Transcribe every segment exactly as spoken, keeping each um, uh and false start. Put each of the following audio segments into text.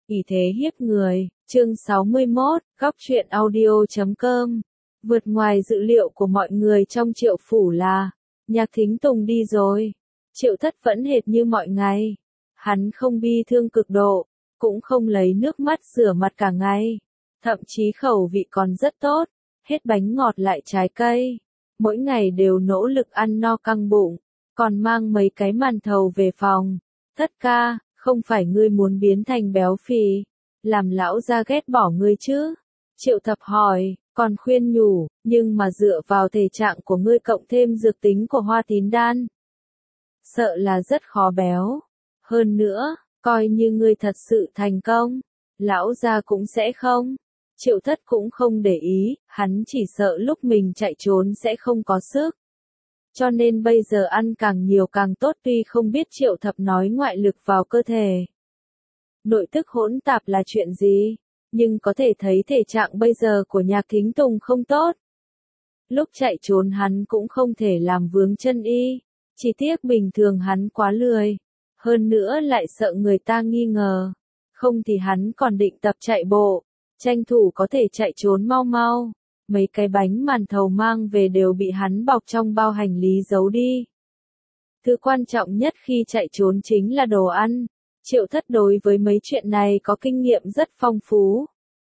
ỷ thế hiếp người, chương sáu mươi mốt, góc truyện audio chấm com. Vượt ngoài dự liệu của mọi người trong Triệu phủ là, Nhạc Thính Tùng đi rồi. Triệu Thất vẫn hệt như mọi ngày. Hắn không bi thương cực độ, cũng không lấy nước mắt rửa mặt cả ngày. Thậm chí khẩu vị còn rất tốt, hết bánh ngọt lại trái cây. Mỗi ngày đều nỗ lực ăn no căng bụng, còn mang mấy cái màn thầu về phòng. Thất ca, không phải ngươi muốn biến thành béo phì, làm lão gia ghét bỏ ngươi chứ? Triệu Thập hỏi, còn khuyên nhủ, nhưng mà dựa vào thể trạng của ngươi cộng thêm dược tính của hoa tín đan, sợ là rất khó béo. Hơn nữa, coi như ngươi thật sự thành công, lão gia cũng sẽ không. Triệu Thất cũng không để ý, hắn chỉ sợ lúc mình chạy trốn sẽ không có sức. Cho nên bây giờ ăn càng nhiều càng tốt, tuy không biết Triệu Thập nói ngoại lực vào cơ thể. Nội tức hỗn tạp là chuyện gì, nhưng có thể thấy thể trạng bây giờ của Nhạc Thính Tùng không tốt. Lúc chạy trốn hắn cũng không thể làm vướng chân y, chỉ tiếc bình thường hắn quá lười, hơn nữa lại sợ người ta nghi ngờ. Không thì hắn còn định tập chạy bộ, tranh thủ có thể chạy trốn mau mau. Mấy cái bánh màn thầu mang về đều bị hắn bọc trong bao hành lý giấu đi. Thứ quan trọng nhất khi chạy trốn chính là đồ ăn. Triệu Thất đối với mấy chuyện này có kinh nghiệm rất phong phú.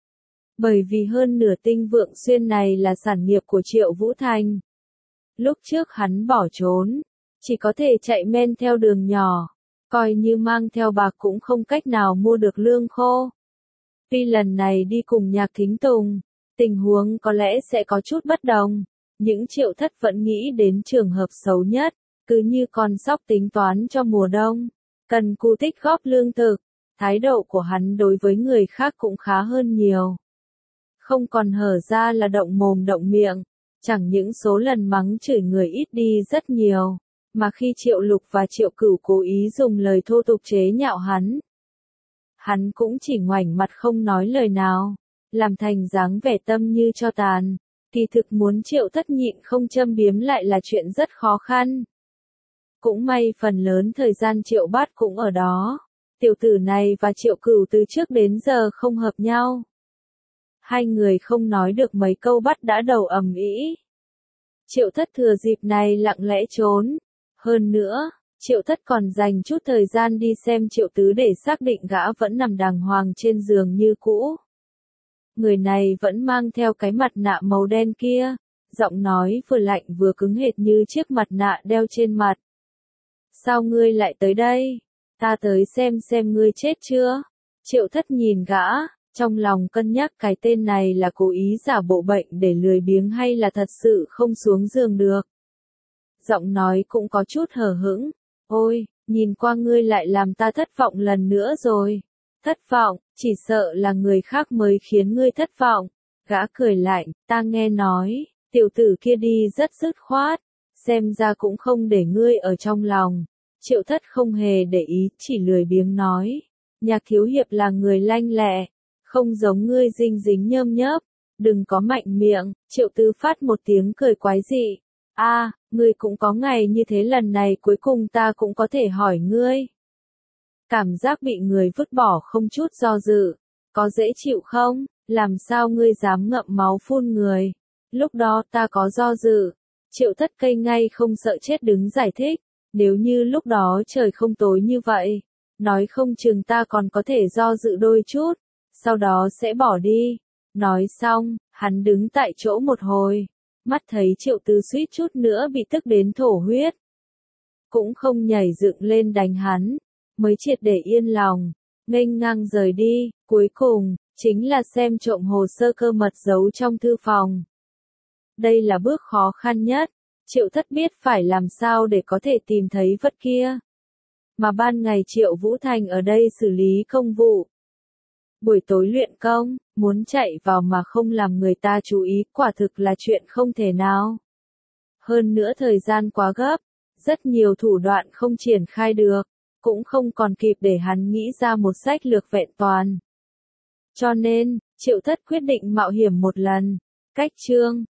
Bởi vì hơn nửa Tinh Vượng Xuyên này là sản nghiệp của Triệu Vũ Thành. Lúc trước hắn bỏ trốn, chỉ có thể chạy men theo đường nhỏ, coi như mang theo bạc cũng không cách nào mua được lương khô. Tuy lần này đi cùng Nhạc Thính Tùng, tình huống có lẽ sẽ có chút bất đồng, những Triệu Thất vẫn nghĩ đến trường hợp xấu nhất, cứ như con sóc tính toán cho mùa đông, cần cù tích góp lương thực. Thái độ của hắn đối với người khác cũng khá hơn nhiều. Không còn hở ra là động mồm động miệng, chẳng những số lần mắng chửi người ít đi rất nhiều, mà khi Triệu Lục và Triệu Cửu cố ý dùng lời thô tục chế nhạo hắn, hắn cũng chỉ ngoảnh mặt không nói lời nào, làm thành dáng vẻ tâm như cho tàn. Kỳ thực muốn Triệu Thất nhịn không châm biếm lại là chuyện rất khó khăn. Cũng may phần lớn thời gian Triệu Bát cũng ở đó. Tiểu tử này và Triệu Cửu từ trước đến giờ không hợp nhau. Hai người không nói được mấy câu bắt đã đầu ầm ĩ. Triệu Thất thừa dịp này lặng lẽ trốn. Hơn nữa, Triệu Thất còn dành chút thời gian đi xem Triệu Tứ để xác định gã vẫn nằm đàng hoàng trên giường như cũ. Người này vẫn mang theo cái mặt nạ màu đen kia, giọng nói vừa lạnh vừa cứng hệt như chiếc mặt nạ đeo trên mặt. Sao ngươi lại tới đây? Ta tới xem xem ngươi chết chưa? Triệu Thất nhìn gã, trong lòng cân nhắc cái tên này là cố ý giả bộ bệnh để lười biếng hay là thật sự không xuống giường được. Giọng nói cũng có chút hờ hững. Ôi, nhìn qua ngươi lại làm ta thất vọng lần nữa rồi. Thất vọng, chỉ sợ là người khác mới khiến ngươi thất vọng. Gã cười lạnh, ta nghe nói, tiểu tử kia đi rất dứt khoát, xem ra cũng không để ngươi ở trong lòng. Triệu Thất không hề để ý, chỉ lười biếng nói, Nhạc thiếu hiệp là người lanh lẹ, không giống ngươi dinh dính nhơm nhớp, đừng có mạnh miệng. Triệu Tứ phát một tiếng cười quái dị, a, ngươi cũng có ngày như thế, lần này cuối cùng ta cũng có thể hỏi ngươi. Cảm giác bị người vứt bỏ không chút do dự, có dễ chịu không? Làm sao ngươi dám ngậm máu phun người? Lúc đó ta có do dự. Triệu Thất cây ngay không sợ chết đứng giải thích, nếu như lúc đó trời không tối như vậy, nói không chừng ta còn có thể do dự đôi chút, sau đó sẽ bỏ đi. Nói xong, hắn đứng tại chỗ một hồi, mắt thấy Triệu Tứ suýt chút nữa bị tức đến thổ huyết. Cũng không nhảy dựng lên đánh hắn, mới triệt để yên lòng, nghênh ngang rời đi. Cuối cùng, chính là xem trộm hồ sơ cơ mật giấu trong thư phòng. Đây là bước khó khăn nhất, Triệu Thất biết phải làm sao để có thể tìm thấy vật kia. Mà ban ngày Triệu Vũ Thành ở đây xử lý công vụ. Buổi tối luyện công, muốn chạy vào mà không làm người ta chú ý quả thực là chuyện không thể nào. Hơn nữa thời gian quá gấp, rất nhiều thủ đoạn không triển khai được, cũng không còn kịp để hắn nghĩ ra một sách lược vẹn toàn. Cho nên, Triệu Thất quyết định mạo hiểm một lần. Cách chương